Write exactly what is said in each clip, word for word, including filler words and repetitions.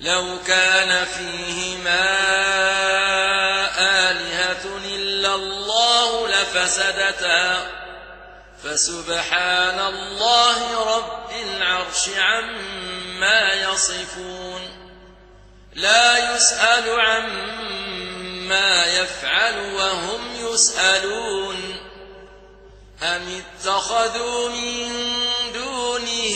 لو كان فيهما آلهة إلا الله لفسدتا فسبحان الله رب العرش عما يصفون لا يسأل عما يفعل وهم يسألون أم اتخذوا من دونه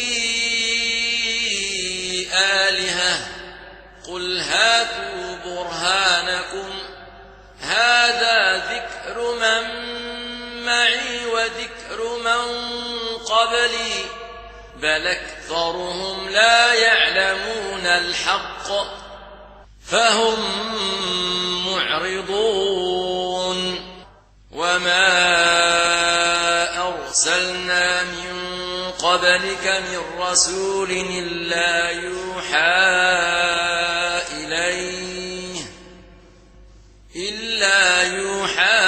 آلهة قل هاتوا برهانكم هذا ذكر من معي وذكر من قبلي بل أكثرهم لا يعلمون الحق فهم معرضون وما أرسلنا من قبلك من رسول إلا يوحى إليه إلا يوحى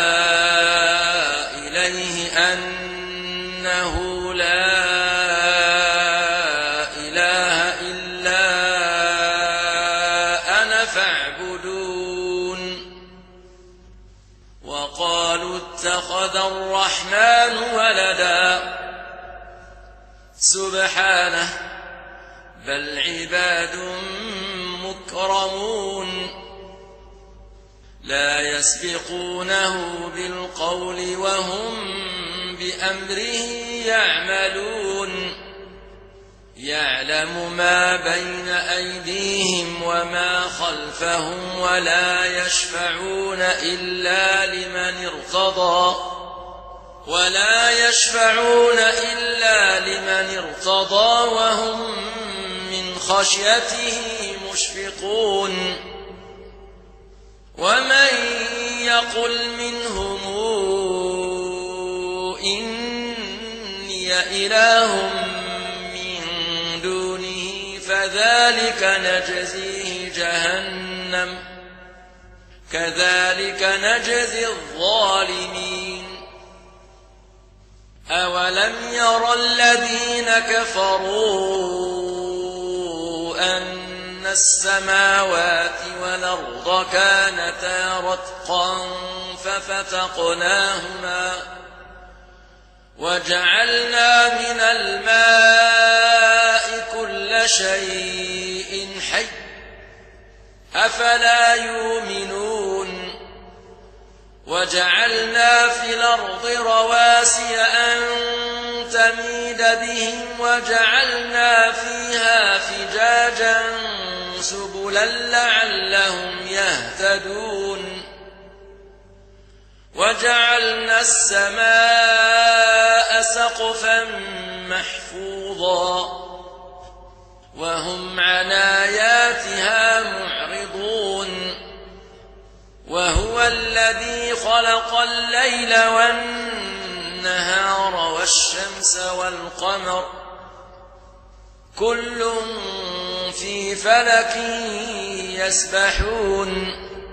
إليه أنه لا إله إلا أنا فاعبدون وقالوا اتخذ الرحمن ولدا سبحانه بل عباد مكرمون لا يسبقونه بالقول وهم بأمره يعملون يعلم ما بين أيديهم وما خلفهم ولا يشفعون إلا لمن ارتضى ولا يشفعون إلا لمن ارتضى وهم من خشيته مشفقون ومن يقل منهم إني إله من دونه فذلك نجزيه جهنم كذلك نجزي الظالمين أولم ير الذين كفروا أن السماوات والأرض كانتا رتقا ففتقناهما وجعلنا من الماء كل شيء حي أفلا يؤمنون وجعلنا في الأرض رواسي أن تميد بهم وجعلنا فيها فجاجا سبلا لعلهم يهتدون وجعلنا السماء سقفا محفوظا وهم عن آياتها معرضون وهو الذي خلق الليل والنهار والشمس والقمر كل في فلك يسبحون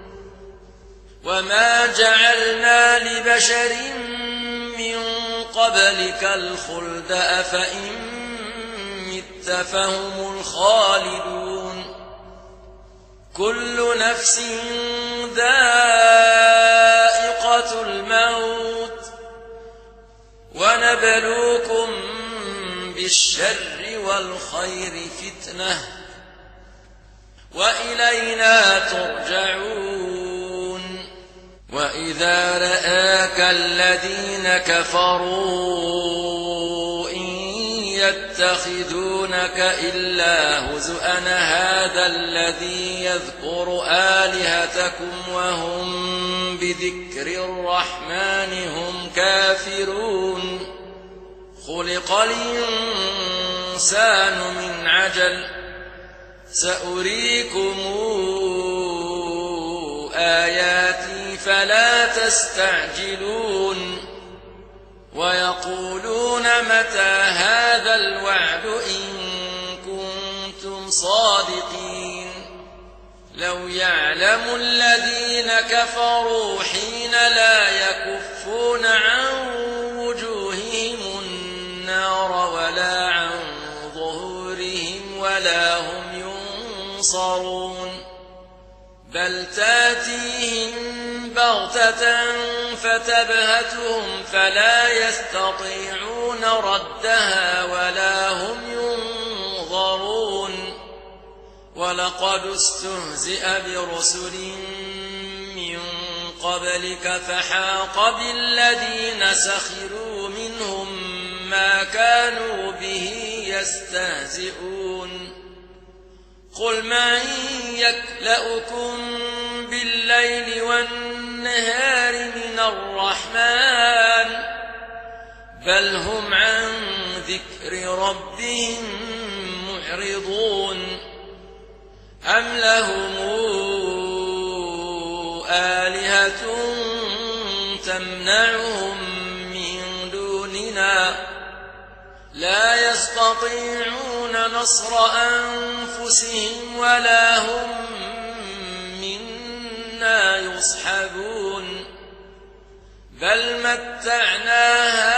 وما جعلنا لبشر من قبلك الخلد أفإن مت فهم الخالدون كل نفس ذائقة الموت ونبلوكم بالشر والخير فتنة وإلينا ترجعون وإذا رآك الذين كفروا إن يتخذونك إلا هزؤا هذا الذي يذكر آلهتكم وهم بذكر الرحمن هم كافرون خلق الإنسان من عجل سأريكم آياتي فلا تستعجلون ويقولون متى هذا الوعد إن كنتم صادقين لو يعلم الذين كفروا حين لا يكفون عن وجوههم النار ولا عن ظهورهم ولا هم ينظرون ينصرون بل تاتيهم بغتة فتبهتهم فلا يستطيعون ردها ولا هم ينظرون ولقد استهزئ برسل من قبلك فحاق بالذين سخروا منهم ما كانوا به يستهزئون قل من يكلؤكم بالليل والنهار من الرحمن بل هم عن ذكر ربهم معرضون أم لهم آلهة تمنعهم من دوننا لا يستطيعون نصر أنفسهم ولا هم منا يصحبون بل متعنا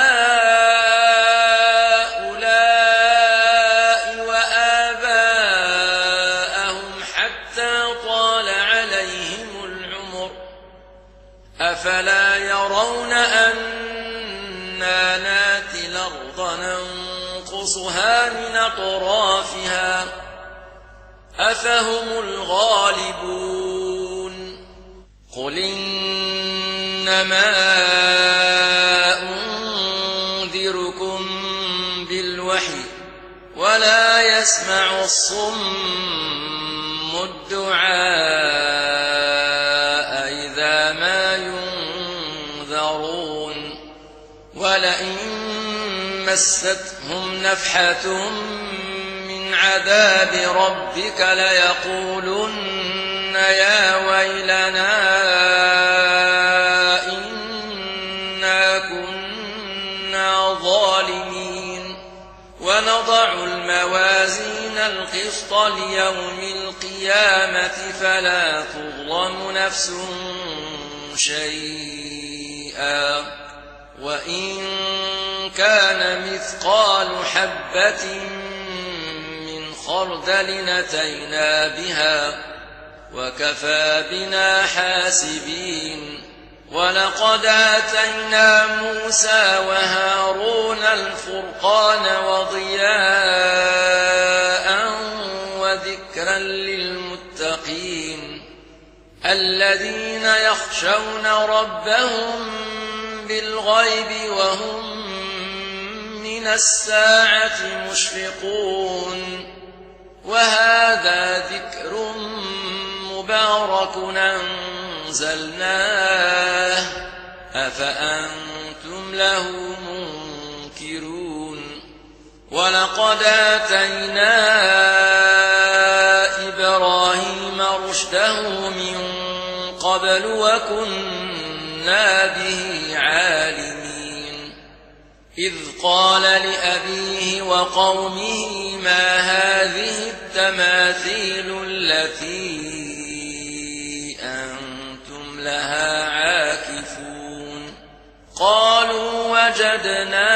هؤلاء وآباءهم حتى طال عليهم العمر أفلا يرون أنا ناتي الأرض ننقصها من أطرافها أفهم الغالبون قل إنما أنذركم بالوحي ولا يسمع الصم الدعاء إذا ما ينذرون ولئن مستهم نفحة من عذاب ربك ليقولن يا ويلنا إنا كنا ظالمين ونضع الموازين القسط ليوم القيامة فلا تظلم نفس شيئا وإن كان مثقال حبة من خردل أتينا بها وكفى بنا حاسبين ولقد آتينا موسى وهارون الفرقان وضياء وذكرا للمتقين الذين يخشون ربهم بالغيب وهم من الساعة مشفقون وهذا ذكر مبارك أنزلناه أفأنتم له منكرون ولقد آتينا إبراهيم رشده من قبل وكنا به عالمين إذ قال لأبيه وقومه ما هذه التماثيل التي أنتم لها عاكفون قالوا وجدنا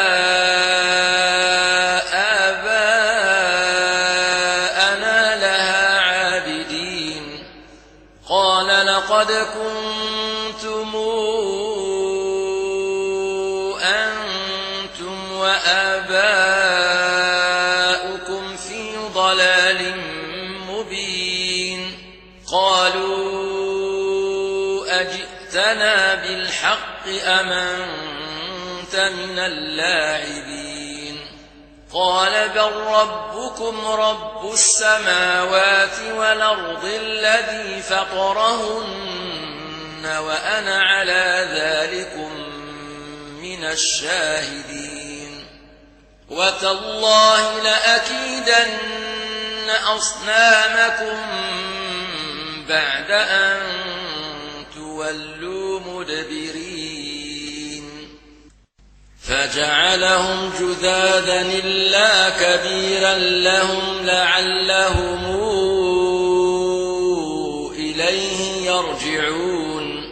آباءنا لها عابدين قال لقد كنتم أنتم وآباؤكم في ضلال مبين قالوا أجئتنا بالحق أم أنت من اللاعبين قال بل ربكم رب السماوات والأرض الذي فطرهن وأنا على ذلكم من الشاهدين وتالله لأكيدن أصنامكم بعد أن تولوا مدبرين فجعلهم جذاذا إلا كبيرا لهم لعلهم إليه يرجعون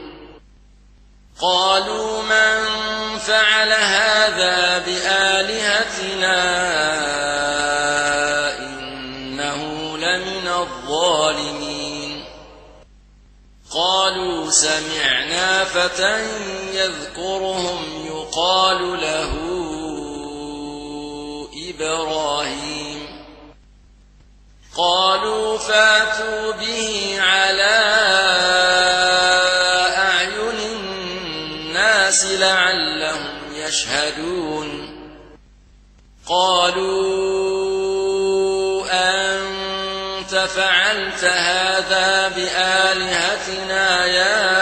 قالوا من فعل هذا بآلهتنا إنه إنه لمن الظالمين. قالوا سمعنا فتى يذكرهم يقال له إبراهيم. قالوا فاتوا به على أعين الناس لعلهم يشهدون. قالوا أنت فعلت هذا بآلهتنا يا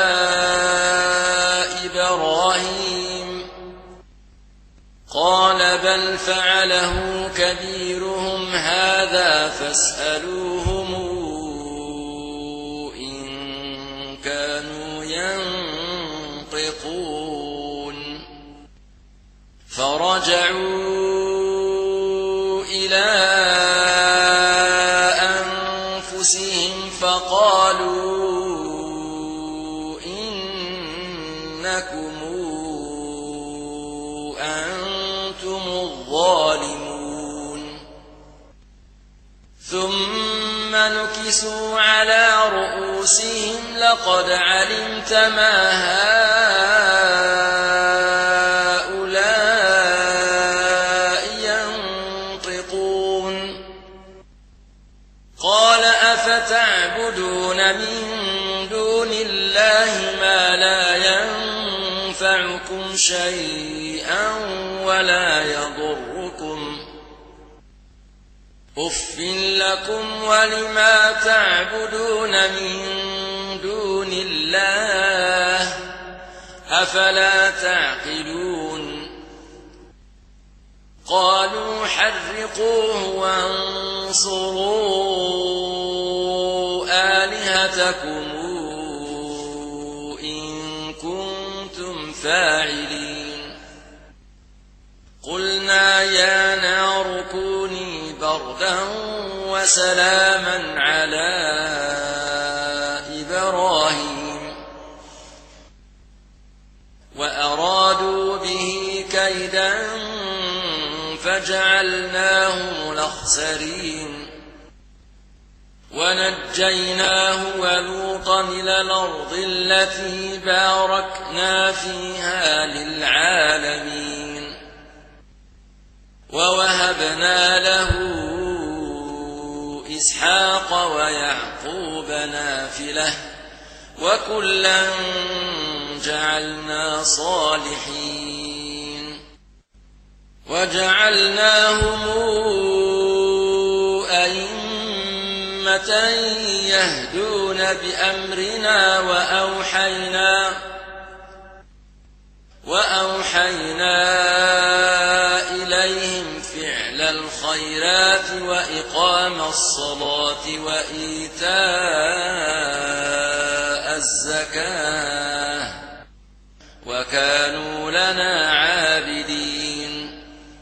إبراهيم؟ قال بل فعله كبيرهم هذا فاسألوهم إن كانوا ينطقون. فرجعوا إلى أنفسهم فقالوا إنكم أنتم الظالمون. ثم نكسوا على رؤوسهم لقد علمت ما هؤلاء ينطقون. قال أفتعبدون من دون الله ما لا ينفعكم شيئا ولا يضركم؟ أف لكم ولما تعبدون من دون الله أفلا تعقلون. قالوا حرقوه وانصروا آلهتكم إن كنتم فاعلين. قلنا يا نار كوني بردا وسلاما على إبراهيم. وأرادوا به كيدا فجعلناهم الأخسرين. ونجيناه ولوطا إلى الأرض التي باركنا فيها للعالمين. ووهبنا له إسحاق ويعقوب نافلة وكلا جعلنا صالحين. وجعلناهم أئمة يهدون بأمرنا وأوحينا وأوحينا إليهم فعل الخيرات وإقام الصلاة وإيتاء الزكاة وكانوا لنا عابدين.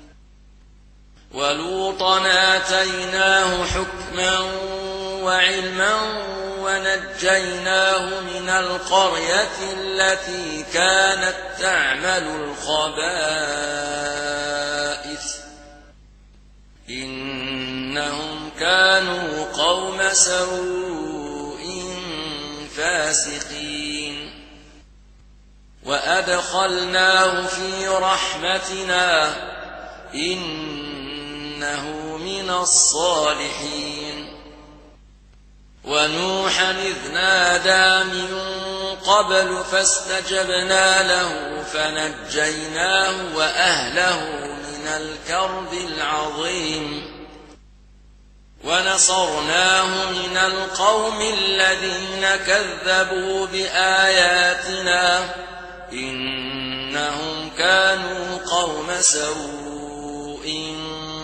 ولوطا آتيناه حكما وعلما ونجيناه من القرية التي كانت تعمل الخبائث إنهم كانوا قوم سوء فاسقين. وأدخلناه في رحمتنا إنه من الصالحين. ونوحا إذ نادى من قبل فاستجبنا له فنجيناه وأهله من الكرب العظيم. ونصرناه من القوم الذين كذبوا بآياتنا إنهم كانوا قوم سوء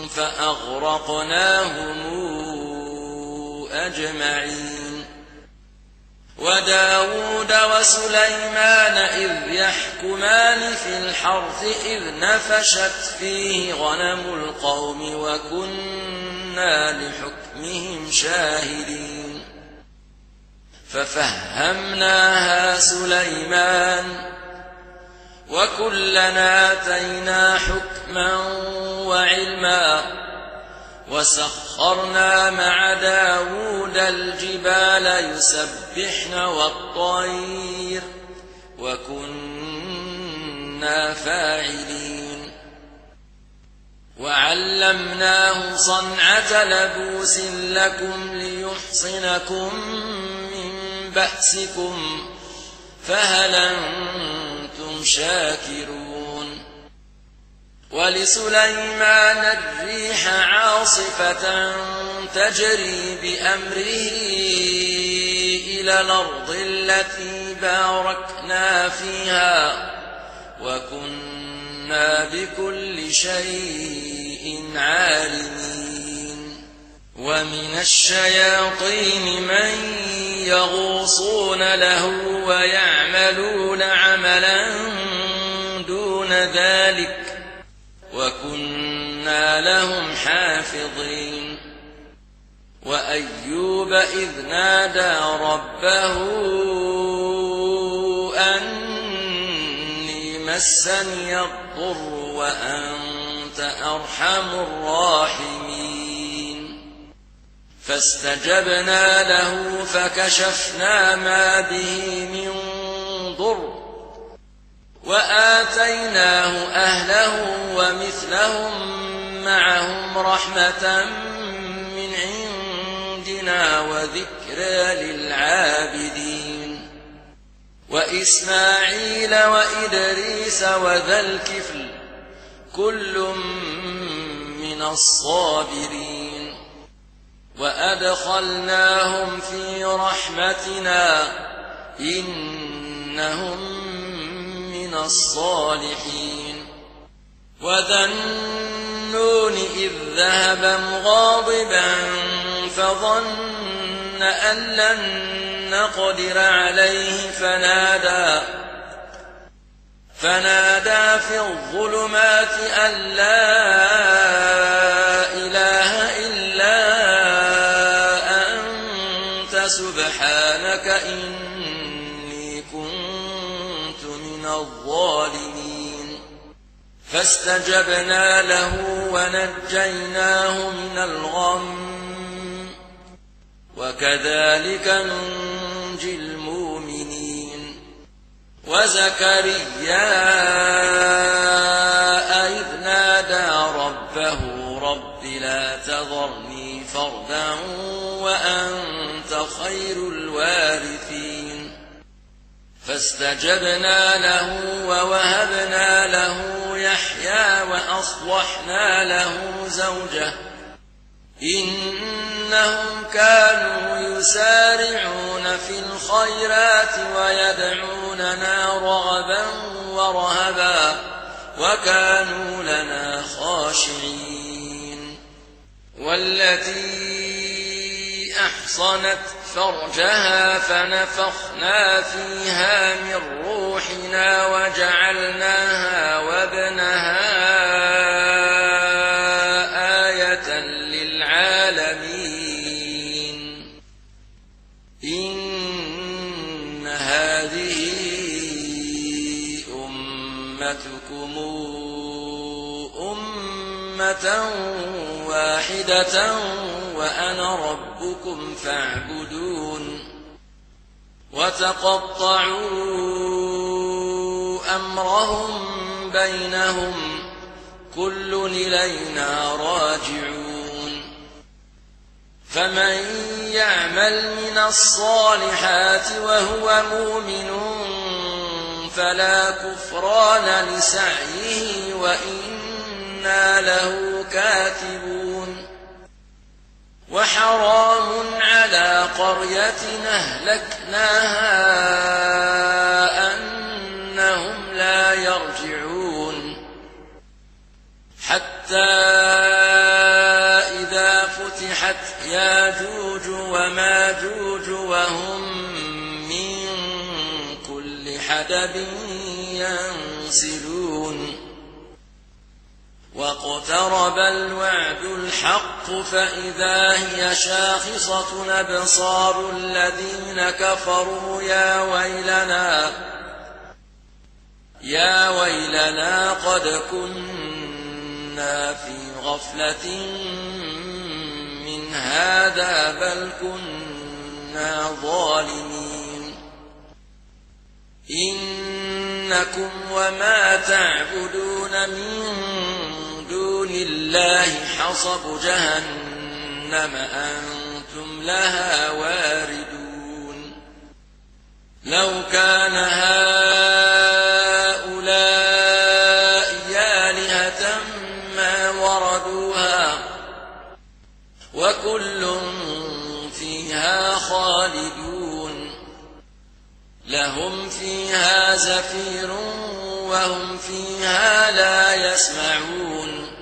فأغرقناهم أجمعين. وداود وسليمان إذ يحكمان في الحرث إذ نفشت فيه غنم القوم وكنا لحكمهم شاهدين. ففهمناها سليمان وكلنا آتينا حكما وعلما وسخرنا مع داود الجبال يسبحن والطير وكنا فاعلين وعلمناه صنعة لبوس لكم ليحصنكم من بأسكم فهل أنتم شاكرون ولسليمان الريح عاصفة تجري بأمره إلى الأرض التي باركنا فيها وكنا بكل شيء عالمين ومن الشياطين من يغوصون له ويعملون عملا دون ذلك وكنا لهم حافظين وأيوب إذ نادى ربه أني مسني الضر وأنت أرحم الراحمين فاستجبنا له فكشفنا ما به من ضر وآتيناه أهله ومثلهم معهم رحمة من عندنا وذكرى للعابدين وإسماعيل وإدريس وذا الكفل كل من الصابرين وأدخلناهم في رحمتنا إنهم من الصالحين وذا النون إذ ذهب مغاضبا فظن أن لن نقدر عليه فنادى فنادى في الظلمات أن لا إله إلا أنت سبحانك إني كنت من الظالمين فاستجبنا له ونجيناه من الغم وكذلك ننجي المؤمنين وزكريا إذ نادى ربه رب لا تذرني فردا وأنت خير الوارثين فاستجبنا له ووهبنا له يحيى وأصلحنا له زوجه إنهم كانوا يسارعون في الخيرات ويدعوننا رغبا ورهبا وكانوا لنا خاشعين والتي أحصنت فرجها فنفخنا فيها من روحنا وجعلناها وابنها آية للعالمين إن هذه أمتكم أمة واحدة وأنا ربكم فاعبدون وتقطعوا أمرهم بينهم كل إلينا راجعون فمن يعمل من الصالحات وهو مؤمن فلا كفران لسعيه وإنا له كاتبون وحرام على قرية أهلكناها أنهم لا يرجعون حتى إذا فتحت ياجوج وماجوج وهم من كل حدب ينسلون واقترب الوعد الحق فإذا هي شاخصة أبصار الذين كفروا يا ويلنا يا ويلنا قد كنا في غفلة إن هذا بل كنا ظالمين إنكم وما تعبدون من دون الله حصب جهنم أنتم لها واردون لو كان هؤلاء آلهة ما وردوها وكل فيها خالدون لهم فيها زفير وهم فيها لا يسمعون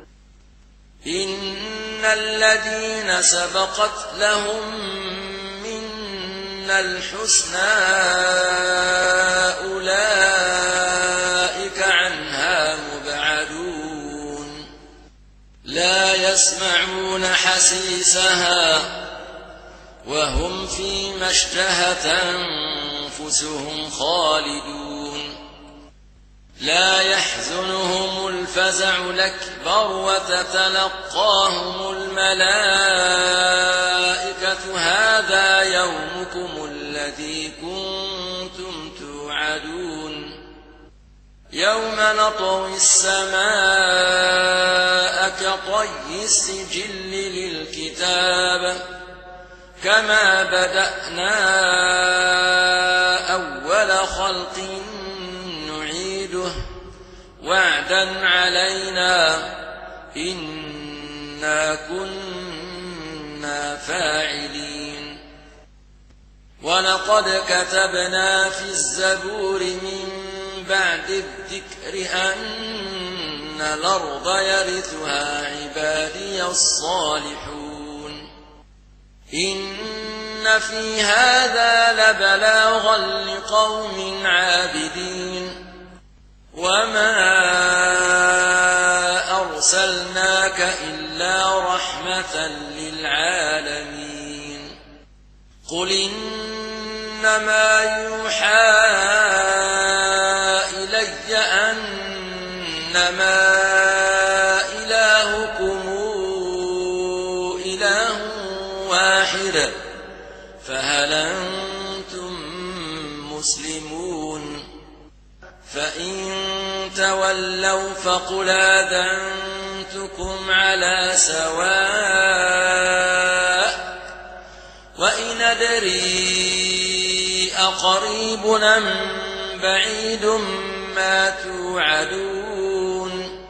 إن الذين سبقت لهم منا الحسنى أولئك عنها مبعدون لا يسمعون حسيسها وهم فيما اشتهت أنفسهم خالدون لا يحزنهم الفزع الأكبر وتتلقاهم الملائكة هذا يومكم الذي كنتم توعدون يوم نطوي السماء كطي السجل للكتاب كما بدأنا أول خلق نعيده وعدا علينا إنا كنا فاعلين ولقد كتبنا في الزبور من بعد الذكر أن الأرض يرثها عبادي الصالحون إن في هذا لبلاغا لقوم عابدين وما أرسلناك إلا رحمة للعالمين قل إنما يوحى إلي أنما إلهكم إله واحد فهل أنتم مسلمون فإن تولوا فقل آذنتكم على سواء وإن أدري أقريب أم بعيد ما توعدون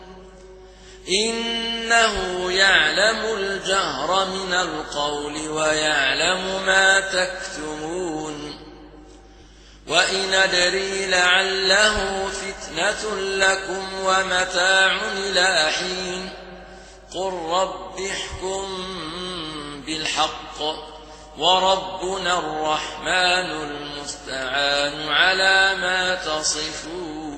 إنه يعلم الجهر من القول ويعلم ما تكتمون وإن أدري لعله فتنة لكم ومتاع إلى حين قل رب احكم بالحق وربنا الرحمن المستعان على ما تصفون